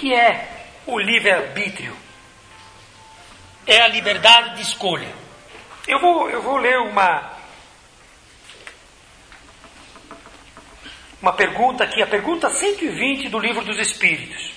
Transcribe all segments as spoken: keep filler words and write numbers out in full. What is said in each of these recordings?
que é o livre-arbítrio? É a liberdade de escolha. Eu vou, eu vou ler uma, uma pergunta aqui, a pergunta cento e vinte do Livro dos Espíritos.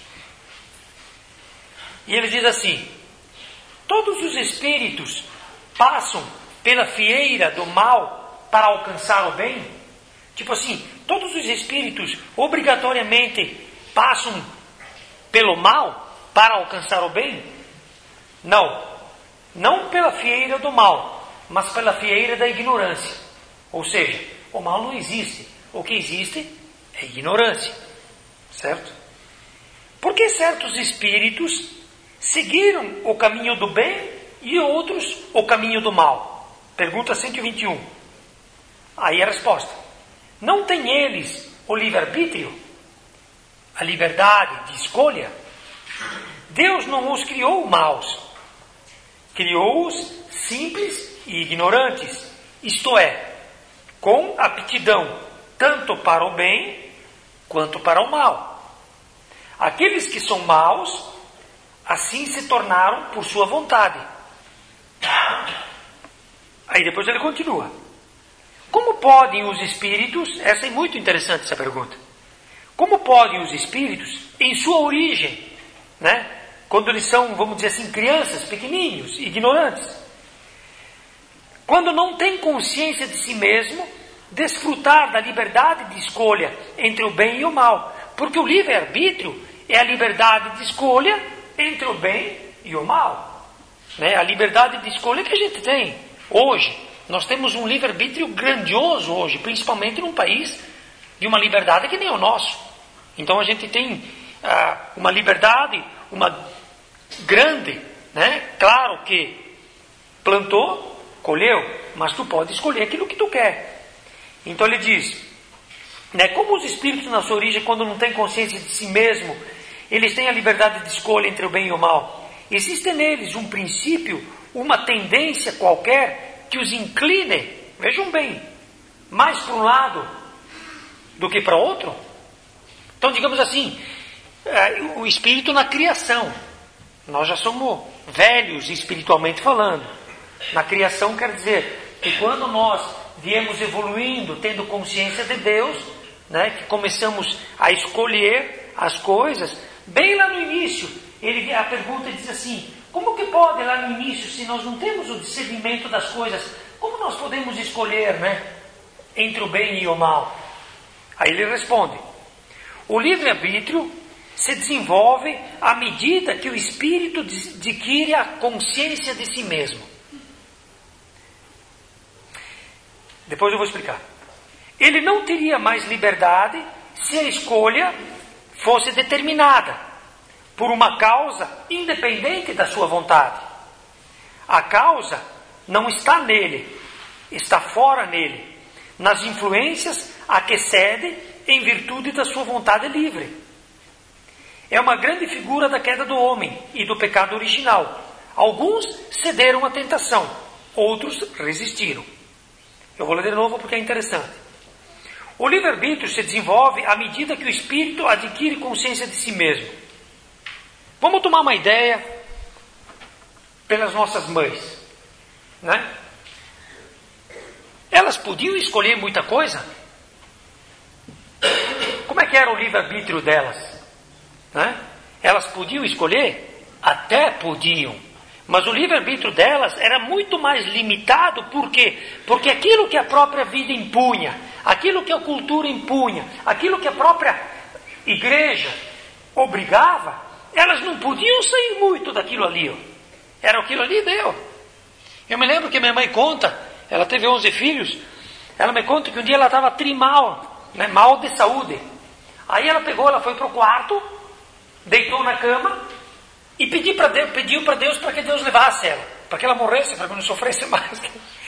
E ele diz assim: todos os espíritos passam pela fieira do mal para alcançar o bem? Tipo assim, todos os espíritos obrigatoriamente passam pelo mal para alcançar o bem? Não. Não pela fieira do mal, mas pela fieira da ignorância. Ou seja, o mal não existe. O que existe é ignorância. Certo? Por que certos espíritos seguiram o caminho do bem e outros o caminho do mal? Pergunta cento e vinte e um. Aí a resposta: não têm eles o livre-arbítrio? A liberdade de escolha? Deus não os criou maus. Criou-os simples e ignorantes, isto é, com aptidão tanto para o bem quanto para o mal. Aqueles que são maus, assim se tornaram por sua vontade. Aí depois ele continua. Como podem os espíritos, essa é muito interessante essa pergunta, como podem os espíritos, em sua origem, né? Quando eles são, vamos dizer assim, crianças, pequenininhos, ignorantes, quando não têm consciência de si mesmo, desfrutar da liberdade de escolha entre o bem e o mal? Porque o livre-arbítrio é a liberdade de escolha entre o bem e o mal, né? A liberdade de escolha que a gente tem hoje. Nós temos um livre-arbítrio grandioso hoje, principalmente num país de uma liberdade que nem o nosso. Então a gente tem ah, uma liberdade, uma grande, né? Claro que plantou, colheu, mas tu pode escolher aquilo que tu quer. Então ele diz, né, como os espíritos na sua origem, quando não têm consciência de si mesmo, eles têm a liberdade de escolha entre o bem e o mal. Existe neles um princípio, uma tendência qualquer que os incline, vejam bem, mais para um lado do que para outro? Então, digamos assim, o espírito na criação, nós já somos velhos espiritualmente falando. Na criação quer dizer que quando nós viemos evoluindo, tendo consciência de Deus, né, que começamos a escolher as coisas, bem lá no início, ele, a pergunta diz assim: como que pode lá no início, se nós não temos o discernimento das coisas, como nós podemos escolher, né, entre o bem e o mal? Aí ele responde: o livre-arbítrio se desenvolve à medida que o espírito adquire a consciência de si mesmo. Depois eu vou explicar. Ele não teria mais liberdade se a escolha fosse determinada por uma causa independente da sua vontade. A causa não está nele, está fora nele, nas influências a que cede em virtude da sua vontade livre. É uma grande figura da queda do homem e do pecado original. Alguns cederam à tentação, outros resistiram. Eu vou ler de novo porque é interessante. O livre-arbítrio se desenvolve à medida que o espírito adquire consciência de si mesmo. Vamos tomar uma ideia pelas nossas mães, né? Elas podiam escolher muita coisa? Como é que era o livre-arbítrio delas? Né? Elas podiam escolher? Até podiam. Mas o livre-arbítrio delas era muito mais limitado. Por quê? Porque aquilo que a própria vida impunha, aquilo que a cultura impunha, aquilo que a própria igreja obrigava, elas não podiam sair muito daquilo ali. Ó. Era aquilo ali e deu. Eu me lembro que minha mãe conta, ela teve onze filhos, ela me conta que um dia ela estava trimal, né, mal de saúde. Aí ela pegou, ela foi para o quarto, deitou na cama e pediu para Deus, pediu para Deus para que Deus levasse ela, para que ela morresse, para que não sofresse mais.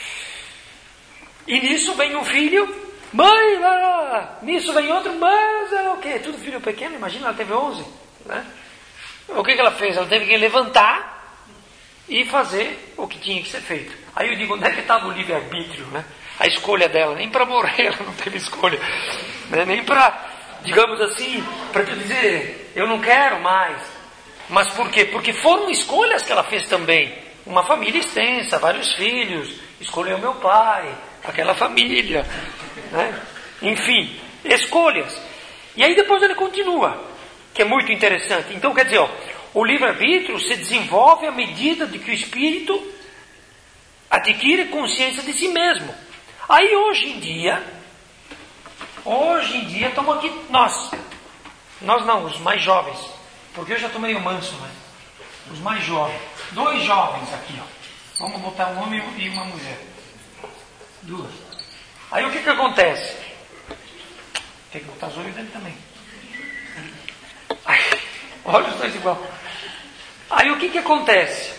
E nisso vem um filho, mãe, lá, lá. Nisso vem outro, mas ela o quê? Tudo filho pequeno, imagina, ela teve onze, né? O que, que ela fez? Ela teve que levantar e fazer o que tinha que ser feito. Aí eu digo, onde é que estava o livre-arbítrio, né? A escolha dela, nem para morrer ela não teve escolha, né? Nem para, digamos assim, para dizer, eu não quero mais. Mas por quê? Porque foram escolhas que ela fez também. Uma família extensa, vários filhos, escolheu meu pai, aquela família, né? Enfim, escolhas. E aí depois ele continua, que é muito interessante. Então quer dizer, ó, o livre-arbítrio se desenvolve à medida de que o espírito adquire consciência de si mesmo. Aí hoje em dia, hoje em dia estamos aqui, nós, nós não, os mais jovens, porque eu já estou meio manso, né? Os mais jovens, dois jovens aqui, ó. Vamos botar um homem e uma mulher. Duas. Aí o que que acontece? Tem que botar os olhos dele também. Ai, olha os dois igual. Aí o que que acontece?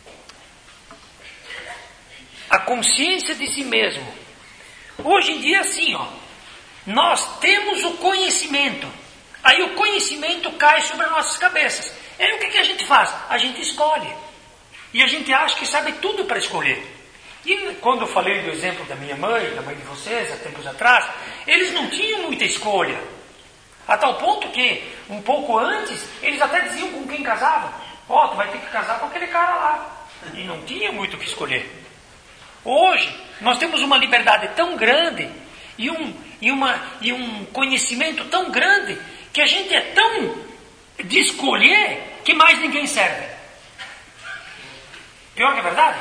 A consciência de si mesmo. Hoje em dia é assim, ó. Nós temos o conhecimento. Aí o conhecimento cai sobre as nossas cabeças. E aí o que que a gente faz? A gente escolhe. E a gente acha que sabe tudo para escolher. E quando eu falei do exemplo da minha mãe, da mãe de vocês, há tempos atrás, eles não tinham muita escolha. A tal ponto que, um pouco antes, eles até diziam com quem casava: ó, oh, tu vai ter que casar com aquele cara lá. E não tinha muito o que escolher. Hoje, nós temos uma liberdade tão grande e um, e, uma, e um conhecimento tão grande que a gente é tão de escolher que mais ninguém serve. Pior que é verdade?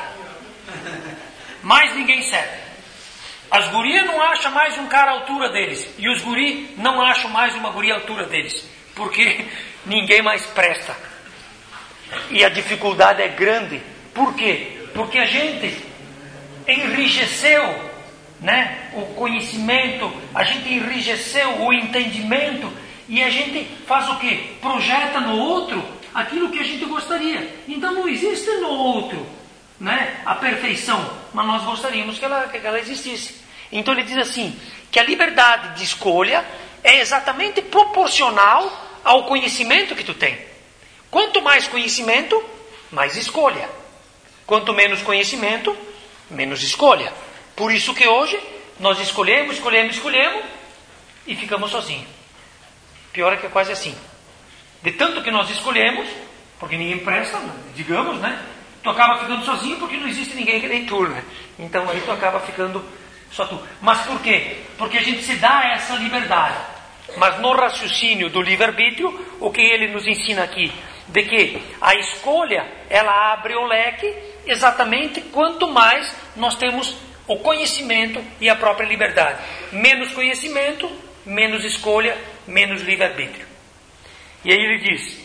Mais ninguém serve. As gurias não acham mais um cara à altura deles. E os guris não acham mais uma guria à altura deles. Porque ninguém mais presta. E a dificuldade é grande. Por quê? Porque a gente enrijeceu, né, o conhecimento, a gente enrijeceu o entendimento. E a gente faz o quê? Projeta no outro aquilo que a gente gostaria. Então não existe no outro, né, a perfeição, mas nós gostaríamos que ela, que ela existisse. Então ele diz assim, que a liberdade de escolha é exatamente proporcional ao conhecimento que tu tem. Quanto mais conhecimento, mais escolha. Quanto menos conhecimento, menos escolha. Por isso que hoje nós escolhemos, escolhemos, escolhemos e ficamos sozinhos. Pior é que é quase assim. De tanto que nós escolhemos, porque ninguém presta, digamos, né? Tu acaba ficando sozinho porque não existe ninguém que nem tu, né? Então aí tu acaba ficando só tu. Mas por quê? Porque a gente se dá essa liberdade. Mas no raciocínio do livre-arbítrio, o que ele nos ensina aqui? De que a escolha, ela abre o leque exatamente quanto mais nós temos o conhecimento e a própria liberdade. Menos conhecimento, menos escolha, menos livre-arbítrio. E aí ele diz,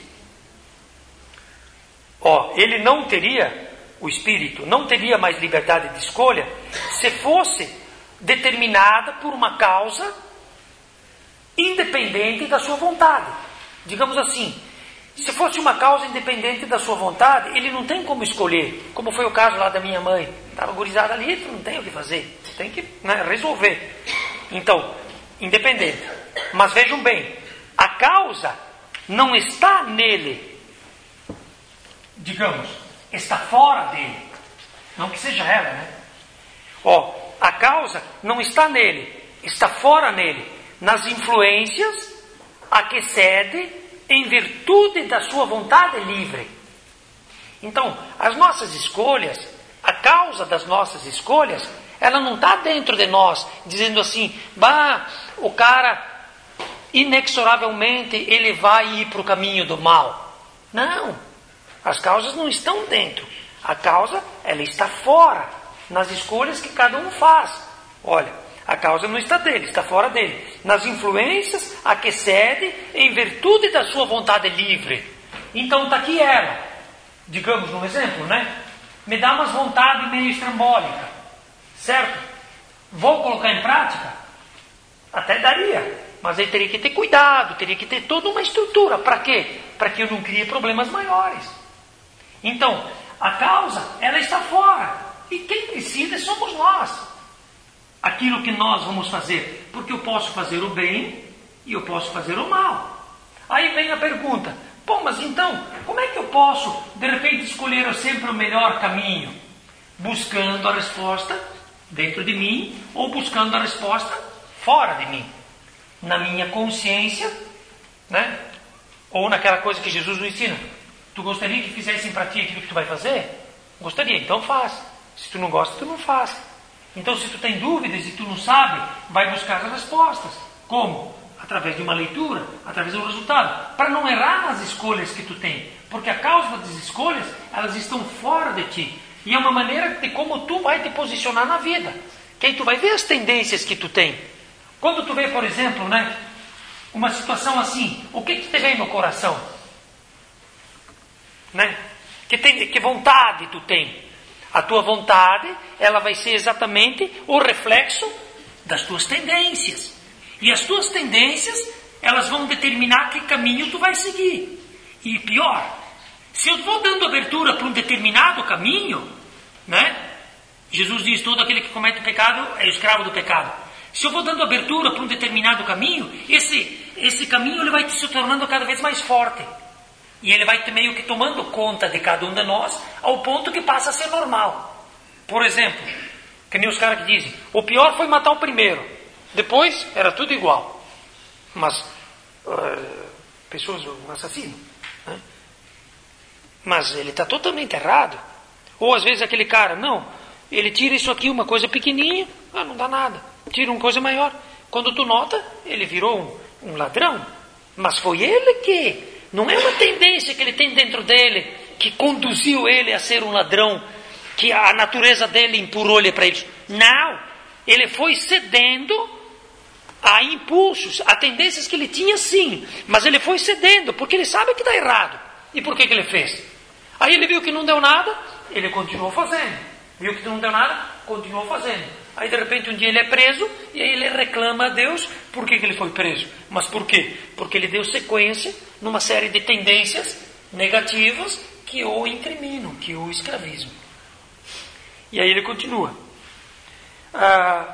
ó, ele não teria, o espírito não teria mais liberdade de escolha se fosse determinada por uma causa independente da sua vontade. Digamos assim, se fosse uma causa independente da sua vontade, ele não tem como escolher, como foi o caso lá da minha mãe. Estava gurizada ali, tu não tem o que fazer, tem que, né, resolver. Então, independente. Mas vejam bem, a causa não está nele, digamos, está fora dele. Não que seja ela, né? Ó, a causa não está nele, está fora nele, nas influências a que cede em virtude da sua vontade livre. Então, as nossas escolhas, a causa das nossas escolhas, ela não está dentro de nós, dizendo assim, bah, o cara inexoravelmente ele vai ir para o caminho do mal. Não, as causas não estão dentro. A causa, ela está fora, nas escolhas que cada um faz. Olha, a causa não está dele, está fora dele. Nas influências a que cede em virtude da sua vontade livre. Então está aqui ela, digamos um exemplo, né? Me dá umas vontades meio estrambólicas, certo? Vou colocar em prática? Até daria. Mas aí teria que ter cuidado, teria que ter toda uma estrutura. Para quê? Para que eu não crie problemas maiores. Então, a causa, ela está fora. E quem decide somos nós. Aquilo que nós vamos fazer. Porque eu posso fazer o bem e eu posso fazer o mal. Aí vem a pergunta. Bom, mas então, como é que eu posso, de repente, escolher sempre o melhor caminho? Buscando a resposta dentro de mim ou buscando a resposta fora de mim. Na minha consciência, né? Ou naquela coisa que Jesus nos ensina. Tu gostaria que fizessem para ti aquilo que tu vai fazer? Gostaria, então faz. Se tu não gosta, tu não faz. Então, se tu tem dúvidas e tu não sabe, vai buscar as respostas. Como? Através de uma leitura, através do resultado. Para não errar nas escolhas que tu tem. Porque a causa das escolhas, elas estão fora de ti. E é uma maneira de como tu vai te posicionar na vida. Que aí tu vai ver as tendências que tu tem. Quando tu vê, por exemplo, né, uma situação assim, o que que te vem no coração? Né? Que, tem, que vontade tu tem? A tua vontade, ela vai ser exatamente o reflexo das tuas tendências. E as tuas tendências, elas vão determinar que caminho tu vai seguir. E pior, se eu vou dando abertura para um determinado caminho, né? Jesus diz, todo aquele que comete pecado é escravo do pecado. Se eu vou dando abertura para um determinado caminho, esse, esse caminho ele vai se tornando cada vez mais forte. E ele vai meio que tomando conta de cada um de nós, ao ponto que passa a ser normal. Por exemplo, que nem os caras que dizem, o pior foi matar o primeiro, depois era tudo igual. Mas, uh, pessoas, um assassino. Né? Mas ele está totalmente errado. Ou às vezes aquele cara, não, ele tira isso aqui, uma coisa pequenininha, ah, não dá nada. Tira uma coisa maior. Quando tu nota, ele virou um, um ladrão. Mas foi ele que... Não é uma tendência que ele tem dentro dele que conduziu ele a ser um ladrão, que a natureza dele empurrou ele para isso. Não, ele foi cedendo a impulsos, a tendências que ele tinha sim, mas ele foi cedendo, porque ele sabe que está errado. E por que que ele fez? Aí ele viu que não deu nada, ele continuou fazendo. Viu que não deu nada, continuou fazendo. Aí de repente um dia ele é preso e aí ele reclama a Deus por que que ele foi preso. Mas por quê? Porque ele deu sequência numa série de tendências negativas que o incriminam, que o escravizam. E aí ele continua. Ah,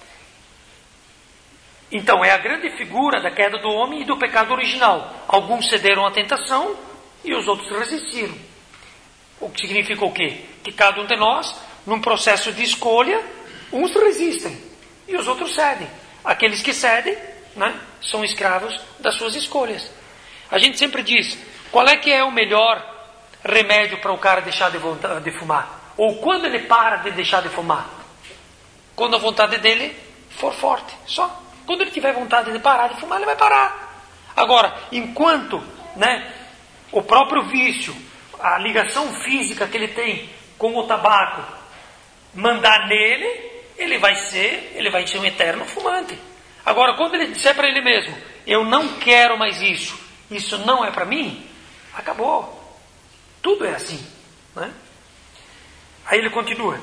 então é a grande figura da queda do homem e do pecado original. Alguns cederam à tentação e os outros resistiram. O que significa o quê? Que cada um de nós, num processo de escolha, uns resistem e os outros cedem. Aqueles que cedem, né, são escravos das suas escolhas. A gente sempre diz, qual é que é o melhor remédio para o cara deixar de, vontade, de fumar? Ou quando ele para de deixar de fumar? Quando a vontade dele for forte, só. Quando ele tiver vontade de parar de fumar, ele vai parar. Agora, enquanto, né, o próprio vício, a ligação física que ele tem com o tabaco, mandar nele, ele vai ser, ele vai ser um eterno fumante. Agora, quando ele disser para ele mesmo, eu não quero mais isso, isso não é para mim, acabou. Tudo é assim, né? Aí ele continua.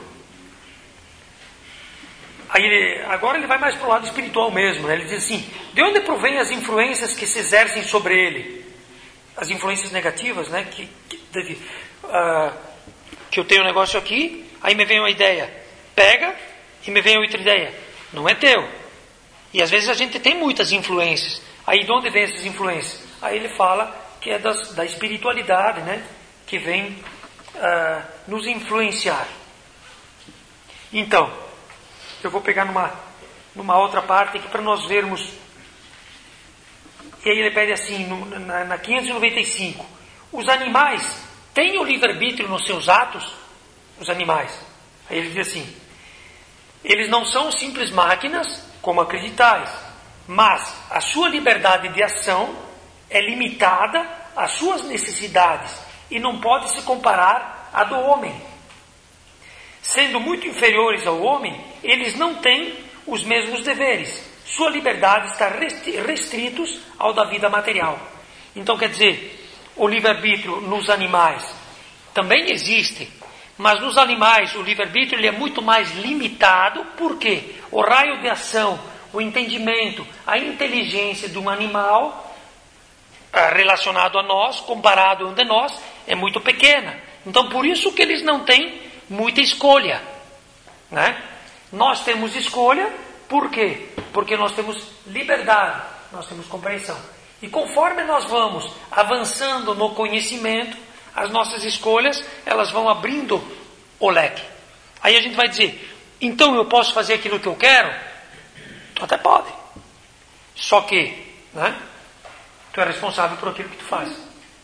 Aí ele, agora ele vai mais para o lado espiritual mesmo, né? Ele diz assim, de onde provém as influências que se exercem sobre ele? As influências negativas, né? Que, que, uh, que eu tenho um negócio aqui, aí me vem uma ideia, pega e me vem outra ideia, não é teu. E às vezes a gente tem muitas influências. Aí de onde vem essas influências? Aí ele fala que é das, da espiritualidade, né? Que vem uh, nos influenciar. Então, eu vou pegar numa, numa outra parte aqui para nós vermos. E aí ele pede assim, no, na, na quinhentos e noventa e cinco. Os animais têm o livre-arbítrio nos seus atos? Os animais. Aí ele diz assim, eles não são simples máquinas, como acreditais, mas a sua liberdade de ação é limitada às suas necessidades e não pode se comparar à do homem. Sendo muito inferiores ao homem, eles não têm os mesmos deveres. Sua liberdade está restritos ao da vida material. Então, quer dizer, o livre-arbítrio nos animais também existe, mas nos animais o livre-arbítrio ele é muito mais limitado. Por quê? O raio de ação, o entendimento, a inteligência de um animal relacionado a nós, comparado a um de nós, é muito pequena. Então, por isso que eles não têm muita escolha, né? Nós temos escolha, por quê? Porque nós temos liberdade, nós temos compreensão. E conforme nós vamos avançando no conhecimento, as nossas escolhas, elas vão abrindo o leque. Aí a gente vai dizer, então eu posso fazer aquilo que eu quero? Tu até pode. Só que, né? Tu é responsável por aquilo que tu faz.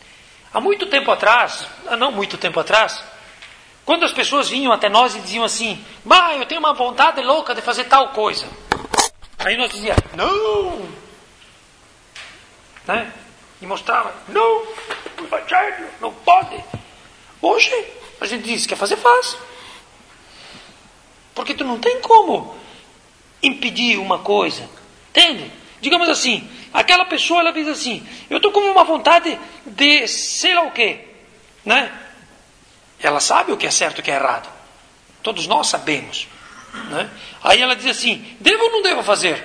Há muito tempo atrás, não muito tempo atrás, quando as pessoas vinham até nós e diziam assim, bah, eu tenho uma vontade louca de fazer tal coisa. Aí nós dizíamos, não! Né? E mostrava, não, o evangelho não pode. Hoje, a gente diz, quer fazer, faz. Porque tu não tem como impedir uma coisa. Entende? Digamos assim, aquela pessoa, ela diz assim, eu estou com uma vontade de sei lá o quê. Né? Ela sabe o que é certo e o que é errado. Todos nós sabemos. Né? Aí ela diz assim, devo ou não devo fazer?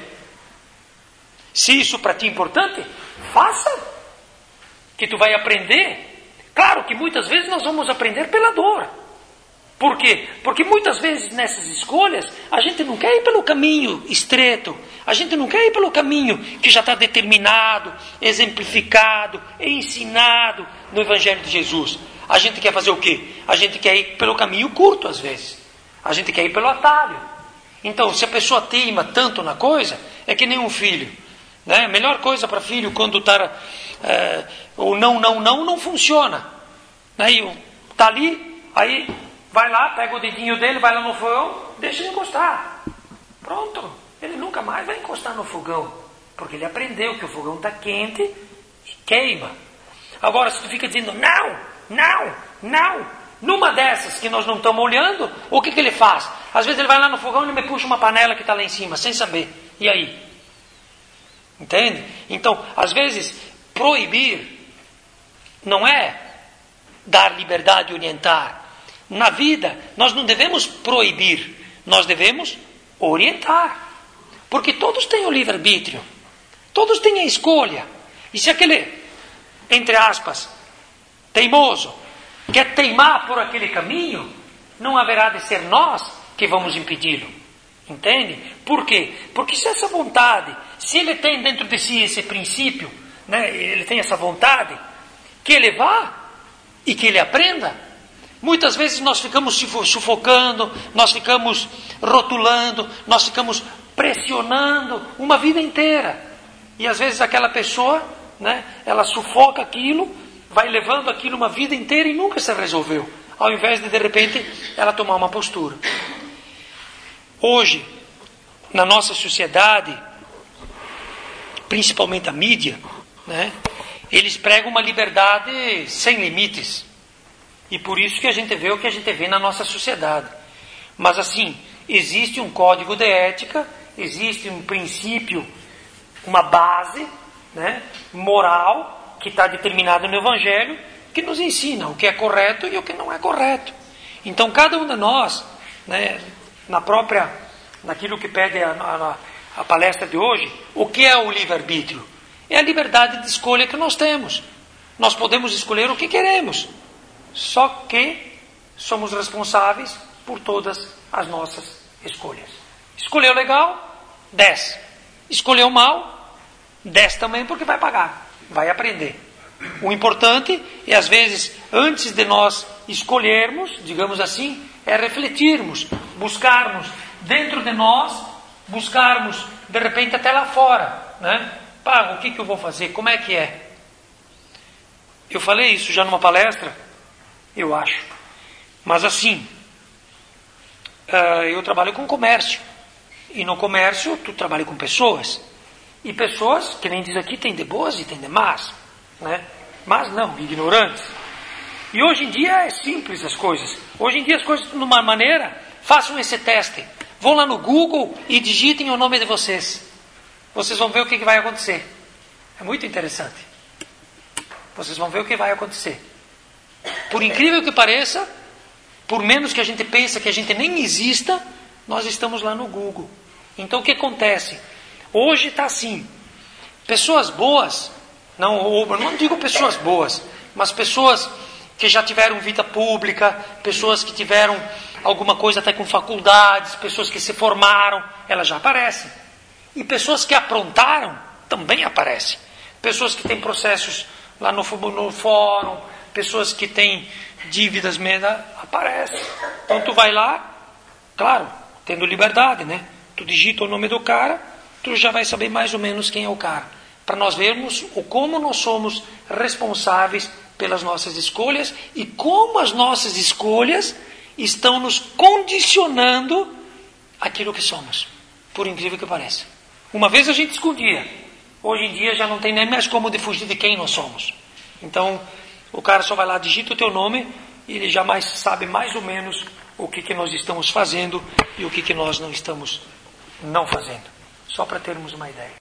Se isso para ti é importante, faça. Que tu vai aprender. Claro que muitas vezes nós vamos aprender pela dor. Por quê? Porque muitas vezes nessas escolhas, a gente não quer ir pelo caminho estreito. A gente não quer ir pelo caminho que já está determinado, exemplificado, ensinado no Evangelho de Jesus. A gente quer fazer o quê? A gente quer ir pelo caminho curto às vezes. A gente quer ir pelo atalho. Então, se a pessoa teima tanto na coisa, é que nem um filho. Né? A melhor coisa para filho quando está... É, o não, não, não, não funciona. Aí está ali, aí vai lá, pega o dedinho dele, vai lá no fogão, deixa ele encostar. Pronto. Ele nunca mais vai encostar no fogão. Porque ele aprendeu que o fogão está quente e queima. Agora, se tu fica dizendo não, não, não, numa dessas que nós não estamos olhando, o que, que ele faz? Às vezes ele vai lá no fogão e me puxa uma panela que está lá em cima, sem saber. E aí? Entende? Então, às vezes, proibir não é dar liberdade e orientar. Na vida, nós não devemos proibir, nós devemos orientar. Porque todos têm o livre-arbítrio, todos têm a escolha. E se aquele, entre aspas, teimoso, quer teimar por aquele caminho, não haverá de ser nós que vamos impedi-lo. Entende? Por quê? Porque se essa vontade, se ele tem dentro de si esse princípio, né, ele tem essa vontade, que ele vá e que ele aprenda. Muitas vezes nós ficamos sufocando, nós ficamos rotulando, nós ficamos pressionando uma vida inteira. E às vezes aquela pessoa, né, ela sufoca aquilo, vai levando aquilo uma vida inteira e nunca se resolveu. Ao invés de, de repente, ela tomar uma postura. Hoje, na nossa sociedade, principalmente a mídia, né, eles pregam uma liberdade sem limites. E por isso que a gente vê o que a gente vê na nossa sociedade. Mas assim, existe um código de ética, existe um princípio, uma base, né, moral, que está determinado no Evangelho, que nos ensina o que é correto e o que não é correto. Então cada um de nós, né, na própria, naquilo que pede a, a, a palestra de hoje, o que é o livre-arbítrio? É a liberdade de escolha que nós temos. Nós podemos escolher o que queremos. Só que somos responsáveis por todas as nossas escolhas. Escolheu legal, dez. Escolheu mal, dez também, porque vai pagar, vai aprender. O importante é, às vezes, antes de nós escolhermos, digamos assim, é refletirmos, buscarmos dentro de nós, buscarmos, de repente, até lá fora, né? Pá, o que, que eu vou fazer? Como é que é? Eu falei isso já numa palestra, eu acho. Mas assim, uh, eu trabalho com comércio. E no comércio, tu trabalha com pessoas. E pessoas, que nem diz aqui, tem de boas e tem de más. Né? Mas não, ignorantes. E hoje em dia é simples as coisas. Hoje em dia as coisas, de uma maneira, façam esse teste. Vão lá no Google e digitem o nome de vocês. Vocês vão ver o que vai acontecer. É muito interessante. Vocês vão ver o que vai acontecer. Por incrível que pareça, por menos que a gente pense que a gente nem exista, nós estamos lá no Google. Então o que acontece? Hoje está assim. Pessoas boas, não, ou, não digo pessoas boas, mas pessoas que já tiveram vida pública, pessoas que tiveram alguma coisa até com faculdades, pessoas que se formaram, elas já aparecem. E pessoas que aprontaram também aparecem. Pessoas que têm processos lá no, no fórum, pessoas que têm dívidas, aparecem. Então tu vai lá, claro, tendo liberdade, né? Tu digita o nome do cara, tu já vai saber mais ou menos quem é o cara. Para nós vermos o como nós somos responsáveis pelas nossas escolhas e como as nossas escolhas estão nos condicionando aquilo que somos, por incrível que pareça. Uma vez a gente escondia, hoje em dia já não tem nem mais como de fugir de quem nós somos. Então, o cara só vai lá, digita o teu nome e ele jamais sabe mais ou menos o que, que nós estamos fazendo e o que, que nós não estamos não fazendo. Só para termos uma ideia.